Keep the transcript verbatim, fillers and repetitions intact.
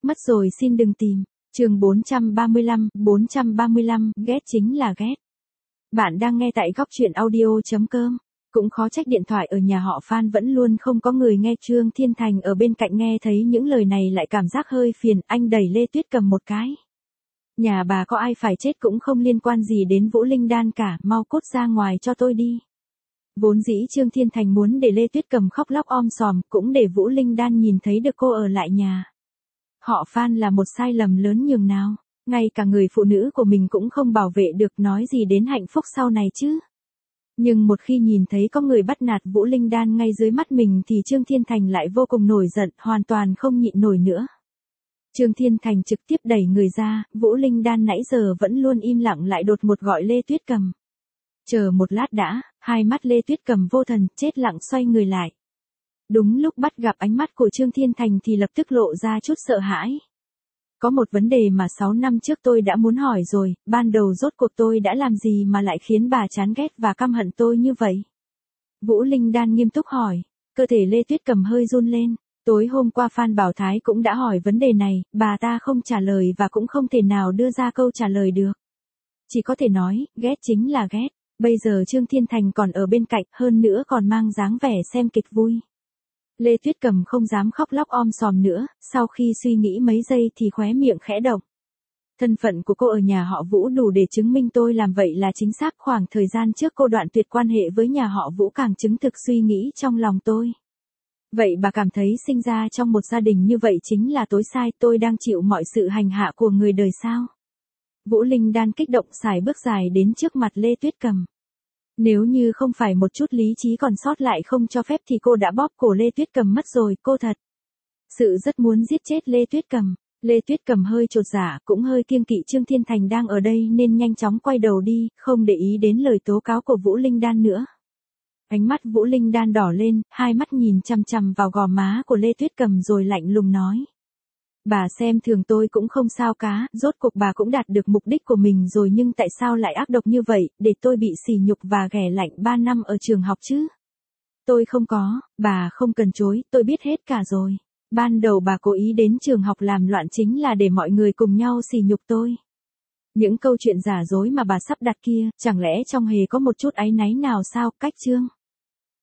Mất rồi xin đừng tìm. Chương bốn trăm ba mươi lăm, bốn trăm ba mươi lăm, ghét chính là ghét. Bạn đang nghe tại góc truyện audio chấm com. Cũng khó trách điện thoại ở nhà họ Phan vẫn luôn không có người nghe. Trương Thiên Thành ở bên cạnh nghe thấy những lời này lại cảm giác hơi phiền, anh đẩy Lê Tuyết Cầm một cái. Nhà bà có ai phải chết cũng không liên quan gì đến Vũ Linh Đan cả, mau cút ra ngoài cho tôi đi. Vốn dĩ Trương Thiên Thành muốn để Lê Tuyết Cầm khóc lóc om sòm, cũng để Vũ Linh Đan nhìn thấy được cô ở lại nhà. Họ Phan là một sai lầm lớn nhường nào, ngay cả người phụ nữ của mình cũng không bảo vệ được, nói gì đến hạnh phúc sau này chứ. Nhưng một khi nhìn thấy có người bắt nạt Vũ Linh Đan ngay dưới mắt mình thì Trương Thiên Thành lại vô cùng nổi giận, hoàn toàn không nhịn nổi nữa. Trương Thiên Thành trực tiếp đẩy người ra, Vũ Linh Đan nãy giờ vẫn luôn im lặng lại đột ngột gọi Lê Tuyết Cầm. Chờ một lát đã, hai mắt Lê Tuyết Cầm vô thần, chết lặng xoay người lại. Đúng lúc bắt gặp ánh mắt của Trương Thiên Thành thì lập tức lộ ra chút sợ hãi. Có một vấn đề mà sáu năm trước tôi đã muốn hỏi rồi, ban đầu rốt cuộc tôi đã làm gì mà lại khiến bà chán ghét và căm hận tôi như vậy? Vũ Linh Đan nghiêm túc hỏi, cơ thể Lê Tuyết Cầm hơi run lên. Tối hôm qua Phan Bảo Thái cũng đã hỏi vấn đề này, bà ta không trả lời và cũng không thể nào đưa ra câu trả lời được. Chỉ có thể nói, ghét chính là ghét. Bây giờ Trương Thiên Thành còn ở bên cạnh, hơn nữa còn mang dáng vẻ xem kịch vui. Lê Tuyết Cầm không dám khóc lóc om sòm nữa, sau khi suy nghĩ mấy giây thì khóe miệng khẽ động. Thân phận của cô ở nhà họ Vũ đủ để chứng minh tôi làm vậy là chính xác. Khoảng thời gian trước cô đoạn tuyệt quan hệ với nhà họ Vũ càng chứng thực suy nghĩ trong lòng tôi. Vậy bà cảm thấy sinh ra trong một gia đình như vậy chính là tối sai, tôi đang chịu mọi sự hành hạ của người đời sao? Vũ Linh Đan kích động sải bước dài đến trước mặt Lê Tuyết Cầm. Nếu như không phải một chút lý trí còn sót lại không cho phép thì cô đã bóp cổ Lê Tuyết Cầm mất rồi, cô thật sự rất muốn giết chết Lê Tuyết Cầm. Lê Tuyết Cầm hơi chột dạ, cũng hơi kiêng kỵ Trương Thiên Thành đang ở đây nên nhanh chóng quay đầu đi, không để ý đến lời tố cáo của Vũ Linh Đan nữa. Ánh mắt Vũ Linh Đan đỏ lên, hai mắt nhìn chằm chằm vào gò má của Lê Tuyết Cầm rồi lạnh lùng nói. Bà xem thường tôi cũng không sao cả, rốt cuộc bà cũng đạt được mục đích của mình rồi, nhưng tại sao lại ác độc như vậy, để tôi bị sỉ nhục và ghẻ lạnh ba năm ở trường học chứ? Tôi không có, bà không cần chối, tôi biết hết cả rồi. Ban đầu bà cố ý đến trường học làm loạn chính là để mọi người cùng nhau sỉ nhục tôi. Những câu chuyện giả dối mà bà sắp đặt kia, chẳng lẽ trong hề có một chút áy náy nào sao? Cách Trương